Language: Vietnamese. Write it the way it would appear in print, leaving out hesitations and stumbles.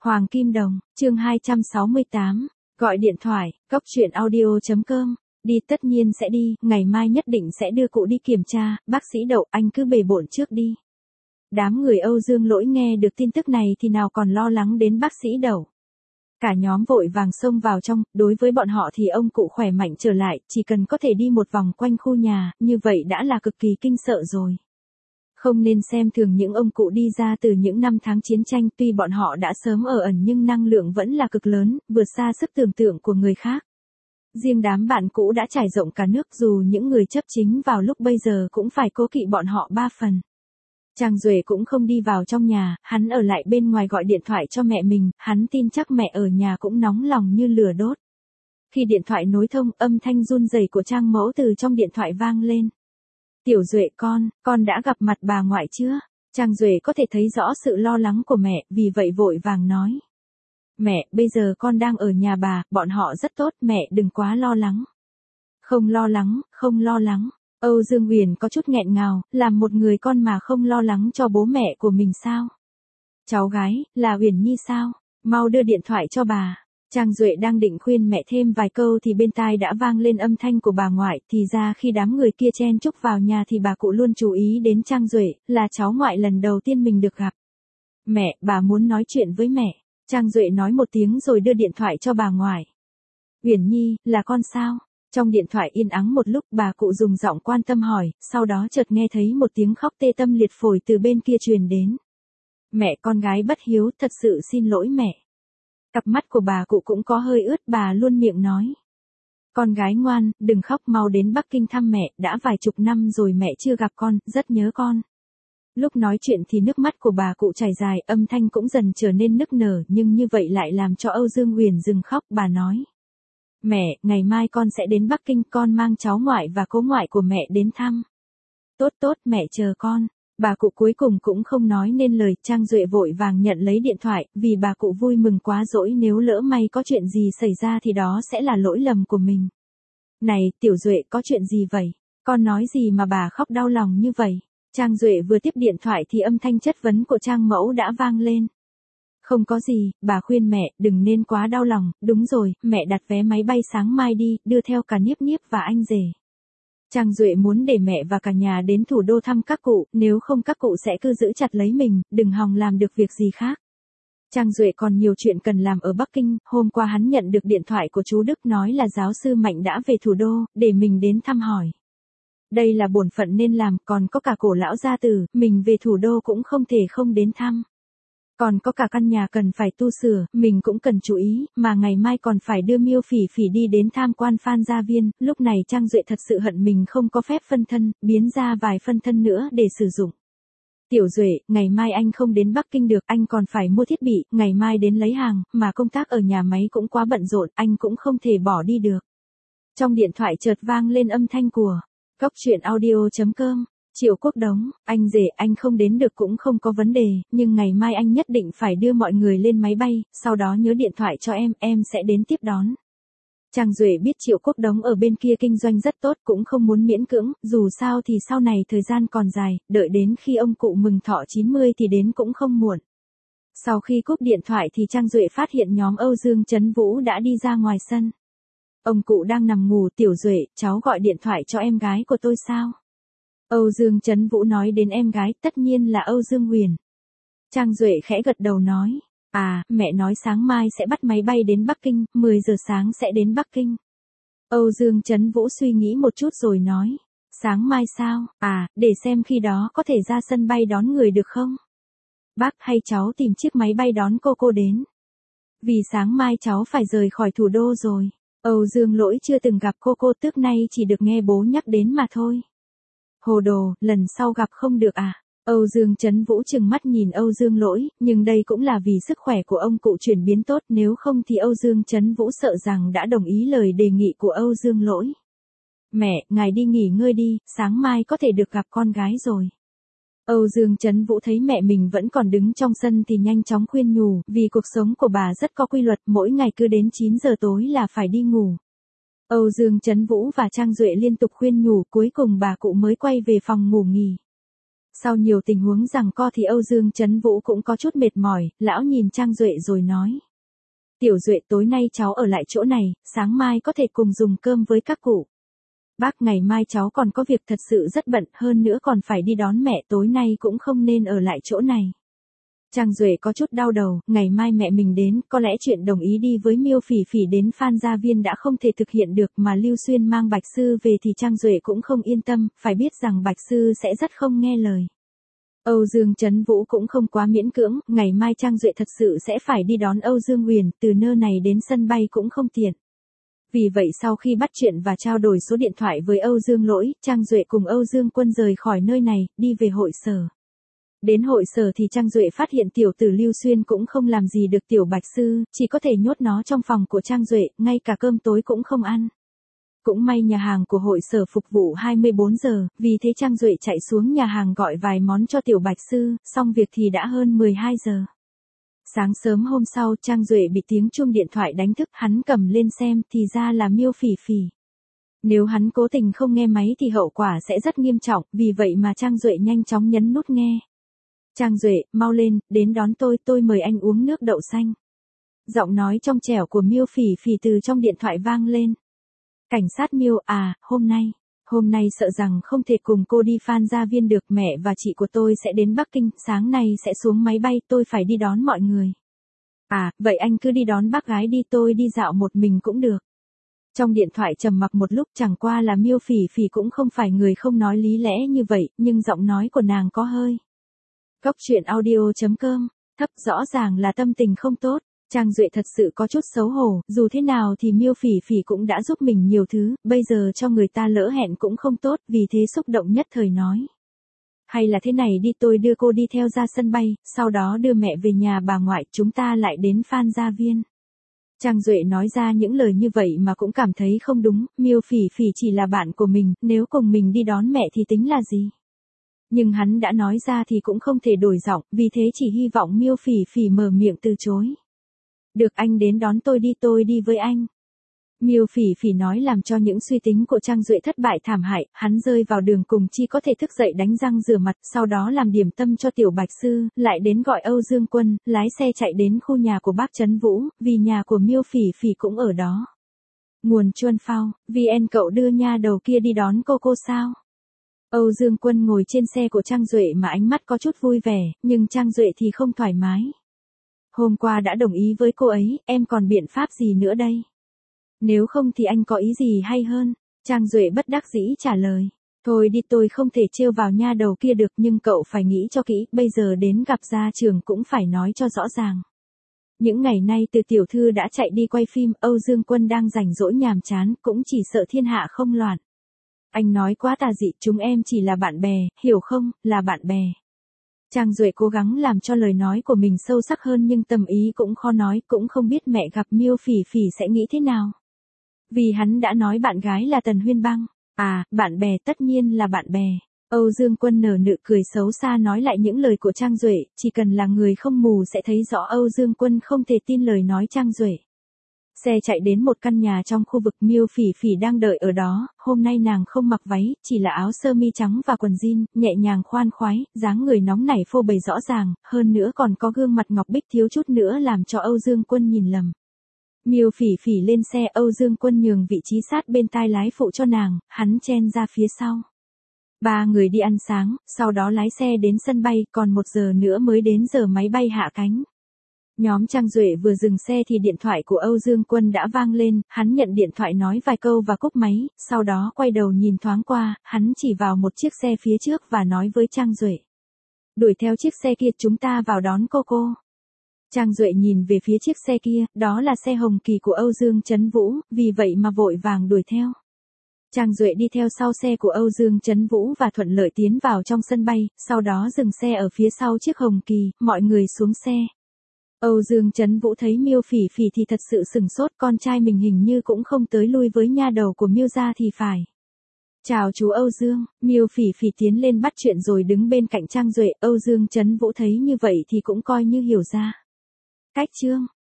Hoàng Kim Đồng, chương 268, gọi điện thoại, cóc truyện audio.com, đi tất nhiên sẽ đi, ngày mai nhất định sẽ đưa cụ đi kiểm tra, bác sĩ Đậu anh cứ bề bộn trước đi. Đám người Âu Dương Lỗi nghe được tin tức này thì nào còn lo lắng đến bác sĩ Đậu. Cả nhóm vội vàng xông vào trong, đối với bọn họ thì ông cụ khỏe mạnh trở lại, chỉ cần có thể đi một vòng quanh khu nhà, như vậy đã là cực kỳ kinh sợ rồi. Không nên xem thường những ông cụ đi ra từ những năm tháng chiến tranh, tuy bọn họ đã sớm ở ẩn nhưng năng lượng vẫn là cực lớn, vượt xa sức tưởng tượng của người khác. Riêng đám bạn cũ đã trải rộng cả nước, dù những người chấp chính vào lúc bây giờ cũng phải cố kỵ bọn họ 3 phần. Trang Duệ cũng không đi vào trong nhà, hắn ở lại bên ngoài gọi điện thoại cho mẹ mình, hắn tin chắc mẹ ở nhà cũng nóng lòng như lửa đốt. Khi điện thoại nối thông, âm thanh run rẩy của Trang mẫu từ trong điện thoại vang lên. Tiểu Duệ con đã gặp mặt bà ngoại chưa? Trang Duệ có thể thấy rõ sự lo lắng của mẹ, vì vậy vội vàng nói. Mẹ, bây giờ con đang ở nhà bà, bọn họ rất tốt, mẹ đừng quá lo lắng. Không lo lắng. Âu Dương Uyển có chút nghẹn ngào, làm một người con mà không lo lắng cho bố mẹ của mình sao? Cháu gái, là Uyển Nhi sao? Mau đưa điện thoại cho bà. Trang Duệ đang định khuyên mẹ thêm vài câu thì bên tai đã vang lên âm thanh của bà ngoại, thì ra khi đám người kia chen chúc vào nhà thì bà cụ luôn chú ý đến Trang Duệ, là cháu ngoại lần đầu tiên mình được gặp. Mẹ, bà muốn nói chuyện với mẹ. Trang Duệ nói một tiếng rồi đưa điện thoại cho bà ngoại. Uyển Nhi, là con sao? Trong điện thoại yên ắng một lúc, bà cụ dùng giọng quan tâm hỏi, sau đó chợt nghe thấy một tiếng khóc tê tâm liệt phổi từ bên kia truyền đến. Mẹ, con gái bất hiếu, thật sự xin lỗi mẹ. Cặp mắt của bà cụ cũng có hơi ướt, bà luôn miệng nói. Con gái ngoan, đừng khóc, mau đến Bắc Kinh thăm mẹ, đã vài chục năm rồi mẹ chưa gặp con, rất nhớ con. Lúc nói chuyện thì nước mắt của bà cụ chảy dài, âm thanh cũng dần trở nên nức nở, nhưng như vậy lại làm cho Âu Dương Uyển dừng khóc, bà nói. Mẹ, ngày mai con sẽ đến Bắc Kinh, con mang cháu ngoại và cố ngoại của mẹ đến thăm. Tốt, mẹ chờ con. Bà cụ cuối cùng cũng không nói nên lời, Trang Duệ vội vàng nhận lấy điện thoại, vì bà cụ vui mừng quá dỗi, nếu lỡ may có chuyện gì xảy ra thì đó sẽ là lỗi lầm của mình. Này, Tiểu Duệ, có chuyện gì vậy? Con nói gì mà bà khóc đau lòng như vậy? Trang Duệ vừa tiếp điện thoại thì âm thanh chất vấn của Trang mẫu đã vang lên. Không có gì, bà khuyên mẹ, đừng nên quá đau lòng, đúng rồi, mẹ đặt vé máy bay sáng mai đi, đưa theo cả Niếp Niếp và anh rể. Trang Duệ muốn để mẹ và cả nhà đến thủ đô thăm các cụ, nếu không các cụ sẽ cứ giữ chặt lấy mình, đừng hòng làm được việc gì khác. Trang Duệ còn nhiều chuyện cần làm ở Bắc Kinh, hôm qua hắn nhận được điện thoại của chú Đức nói là giáo sư Mạnh đã về thủ đô, để mình đến thăm hỏi. Đây là bổn phận nên làm, còn có cả Cổ lão gia tử, mình về thủ đô cũng không thể không đến thăm. Còn có cả căn nhà cần phải tu sửa, mình cũng cần chú ý, mà ngày mai còn phải đưa Miêu Phỉ Phỉ đi đến tham quan Phan Gia Viên, lúc này Trang Duệ thật sự hận mình không có phép phân thân, biến ra vài phân thân nữa để sử dụng. Tiểu Duệ, ngày mai anh không đến Bắc Kinh được, anh còn phải mua thiết bị, ngày mai đến lấy hàng, mà công tác ở nhà máy cũng quá bận rộn, anh cũng không thể bỏ đi được. Trong điện thoại chợt vang lên âm thanh của cóc truyện audio.com. Triệu Quốc Đống, anh rể, anh không đến được cũng không có vấn đề, nhưng ngày mai anh nhất định phải đưa mọi người lên máy bay, sau đó nhớ điện thoại cho em sẽ đến tiếp đón. Trang Duệ biết Triệu Quốc Đống ở bên kia kinh doanh rất tốt, cũng không muốn miễn cưỡng, dù sao thì sau này thời gian còn dài, đợi đến khi ông cụ mừng thọ 90 thì đến cũng không muộn. Sau khi cúp điện thoại thì Trang Duệ phát hiện nhóm Âu Dương Trấn Vũ đã đi ra ngoài sân. Ông cụ đang nằm ngủ. Tiểu Duệ, cháu gọi điện thoại cho em gái của tôi sao? Âu Dương Trấn Vũ nói đến em gái, tất nhiên là Âu Dương Uyển. Trang Duệ khẽ gật đầu nói, mẹ nói sáng mai sẽ bắt máy bay đến Bắc Kinh, 10 giờ sáng sẽ đến Bắc Kinh. Âu Dương Trấn Vũ suy nghĩ một chút rồi nói, sáng mai sao, để xem khi đó có thể ra sân bay đón người được không? Bác hay cháu tìm chiếc máy bay đón cô đến. Vì sáng mai cháu phải rời khỏi thủ đô rồi. Âu Dương Lỗi chưa từng gặp cô trước nay chỉ được nghe bố nhắc đến mà thôi. Hồ đồ, lần sau gặp không được à? Âu Dương Trấn Vũ trừng mắt nhìn Âu Dương Lỗi, nhưng đây cũng là vì sức khỏe của ông cụ chuyển biến tốt, nếu không thì Âu Dương Trấn Vũ sợ rằng đã đồng ý lời đề nghị của Âu Dương Lỗi. Mẹ, ngài đi nghỉ ngơi đi, sáng mai có thể được gặp con gái rồi. Âu Dương Trấn Vũ thấy mẹ mình vẫn còn đứng trong sân thì nhanh chóng khuyên nhủ, vì cuộc sống của bà rất có quy luật, mỗi ngày cứ đến 9 giờ tối là phải đi ngủ. Âu Dương Trấn Vũ và Trang Duệ liên tục khuyên nhủ, cuối cùng bà cụ mới quay về phòng ngủ nghỉ. Sau nhiều tình huống giằng co thì Âu Dương Trấn Vũ cũng có chút mệt mỏi, lão nhìn Trang Duệ rồi nói. Tiểu Duệ tối nay cháu ở lại chỗ này, sáng mai có thể cùng dùng cơm với các cụ. Bác ngày mai cháu còn có việc thật sự rất bận, hơn nữa còn phải đi đón mẹ, tối nay cũng không nên ở lại chỗ này. Trang Duệ có chút đau đầu, ngày mai mẹ mình đến, có lẽ chuyện đồng ý đi với Miêu Phỉ Phỉ đến Phan Gia Viên đã không thể thực hiện được, mà Lưu Xuyên mang Bạch Sư về thì Trang Duệ cũng không yên tâm, phải biết rằng Bạch Sư sẽ rất không nghe lời. Âu Dương Trấn Vũ cũng không quá miễn cưỡng, ngày mai Trang Duệ thật sự sẽ phải đi đón Âu Dương Huyền, từ nơi này đến sân bay cũng không tiện. Vì vậy sau khi bắt chuyện và trao đổi số điện thoại với Âu Dương Lỗi, Trang Duệ cùng Âu Dương Quân rời khỏi nơi này, đi về hội sở. Đến hội sở thì Trang Duệ phát hiện tiểu tử Lưu Xuyên cũng không làm gì được tiểu Bạch Sư, chỉ có thể nhốt nó trong phòng của Trang Duệ, ngay cả cơm tối cũng không ăn. Cũng may nhà hàng của hội sở phục vụ 24 giờ, vì thế Trang Duệ chạy xuống nhà hàng gọi vài món cho tiểu Bạch Sư, xong việc thì đã hơn 12 giờ. Sáng sớm hôm sau Trang Duệ bị tiếng chuông điện thoại đánh thức, hắn cầm lên xem thì ra là Miêu Phỉ Phỉ. Nếu hắn cố tình không nghe máy thì hậu quả sẽ rất nghiêm trọng, vì vậy mà Trang Duệ nhanh chóng nhấn nút nghe. Trang Duệ, mau lên, đến đón tôi mời anh uống nước đậu xanh. Giọng nói trong trẻo của Miêu Phỉ Phỉ từ trong điện thoại vang lên. Cảnh sát Miêu à, hôm nay sợ rằng không thể cùng cô đi Phan Gia Viên được, mẹ và chị của tôi sẽ đến Bắc Kinh, sáng nay sẽ xuống máy bay, tôi phải đi đón mọi người. À, vậy anh cứ đi đón bác gái đi, tôi đi dạo một mình cũng được. Trong điện thoại trầm mặc một lúc, chẳng qua là Miêu Phỉ Phỉ cũng không phải người không nói lý lẽ như vậy, nhưng giọng nói của nàng có hơi. Cốc truyện audio.com, thấp, rõ ràng là tâm tình không tốt. Trang Duệ thật sự có chút xấu hổ, dù thế nào thì Miêu Phỉ Phỉ cũng đã giúp mình nhiều thứ, bây giờ cho người ta lỡ hẹn cũng không tốt, vì thế xúc động nhất thời nói. Hay là thế này đi, tôi đưa cô đi theo ra sân bay, sau đó đưa mẹ về nhà bà ngoại, chúng ta lại đến Phan Gia Viên. Trang Duệ nói ra những lời như vậy mà cũng cảm thấy không đúng, Miêu Phỉ Phỉ chỉ là bạn của mình, nếu cùng mình đi đón mẹ thì tính là gì? Nhưng hắn đã nói ra thì cũng không thể đổi giọng, vì thế chỉ hy vọng Miêu Phỉ Phỉ mở miệng từ chối. Được, anh đến đón tôi đi với anh. Miêu Phỉ Phỉ nói làm cho những suy tính của Trang Duệ thất bại thảm hại, hắn rơi vào đường cùng, chỉ có thể thức dậy đánh răng rửa mặt, sau đó làm điểm tâm cho tiểu Bạch Sư, lại đến gọi Âu Dương Quân, lái xe chạy đến khu nhà của bác Trấn Vũ, vì nhà của Miêu Phỉ Phỉ cũng ở đó. Nguồn Chuan Phao, VN, cậu đưa nha đầu kia đi đón cô sao? Âu Dương Quân ngồi trên xe của Trang Duệ mà ánh mắt có chút vui vẻ, nhưng Trang Duệ thì không thoải mái. Hôm qua đã đồng ý với cô ấy, em còn biện pháp gì nữa đây? Nếu không thì anh có ý gì hay hơn? Trang Duệ bất đắc dĩ trả lời. Thôi đi, tôi không thể trêu vào nha đầu kia được, nhưng cậu phải nghĩ cho kỹ, bây giờ đến gặp gia trưởng cũng phải nói cho rõ ràng. Những ngày nay từ tiểu thư đã chạy đi quay phim, Âu Dương Quân đang rảnh rỗi nhàm chán, cũng chỉ sợ thiên hạ không loạn. Anh nói quá tà dị, chúng em chỉ là bạn bè, hiểu không, là bạn bè. Trang Duệ cố gắng làm cho lời nói của mình sâu sắc hơn nhưng tâm ý cũng khó nói, cũng không biết mẹ gặp Miêu Phỉ Phỉ sẽ nghĩ thế nào. Vì hắn đã nói bạn gái là Tần Huyên Băng. À, bạn bè, tất nhiên là bạn bè. Âu Dương Quân nở nụ cười xấu xa nói lại những lời của Trang Duệ, chỉ cần là người không mù sẽ thấy rõ Âu Dương Quân không thể tin lời nói Trang Duệ. Xe chạy đến một căn nhà trong khu vực, Miêu Phỉ Phỉ đang đợi ở đó, hôm nay nàng không mặc váy, chỉ là áo sơ mi trắng và quần jean, nhẹ nhàng khoan khoái, dáng người nóng nảy phô bày rõ ràng, hơn nữa còn có gương mặt ngọc bích thiếu chút nữa làm cho Âu Dương Quân nhìn lầm. Miêu Phỉ Phỉ lên xe, Âu Dương Quân nhường vị trí sát bên tai lái phụ cho nàng, hắn chen ra phía sau. Ba người đi ăn sáng, sau đó lái xe đến sân bay, còn 1 giờ nữa mới đến giờ máy bay hạ cánh. Nhóm Trang Duệ vừa dừng xe thì điện thoại của Âu Dương Quân đã vang lên, hắn nhận điện thoại nói vài câu và cúp máy, sau đó quay đầu nhìn thoáng qua, hắn chỉ vào một chiếc xe phía trước và nói với Trang Duệ. Đuổi theo chiếc xe kia, chúng ta vào đón cô. Trang Duệ nhìn về phía chiếc xe kia, đó là xe Hồng Kỳ của Âu Dương Trấn Vũ, vì vậy mà vội vàng đuổi theo. Trang Duệ đi theo sau xe của Âu Dương Trấn Vũ và thuận lợi tiến vào trong sân bay, sau đó dừng xe ở phía sau chiếc Hồng Kỳ, mọi người xuống xe. Âu Dương Trấn Vũ thấy Miêu Phỉ Phỉ thì thật sự sửng sốt, con trai mình hình như cũng không tới lui với nha đầu của Miêu gia thì phải. Chào chú Âu Dương, Miêu Phỉ Phỉ tiến lên bắt chuyện rồi đứng bên cạnh Trang Duệ, Âu Dương Trấn Vũ thấy như vậy thì cũng coi như hiểu ra. Cách chương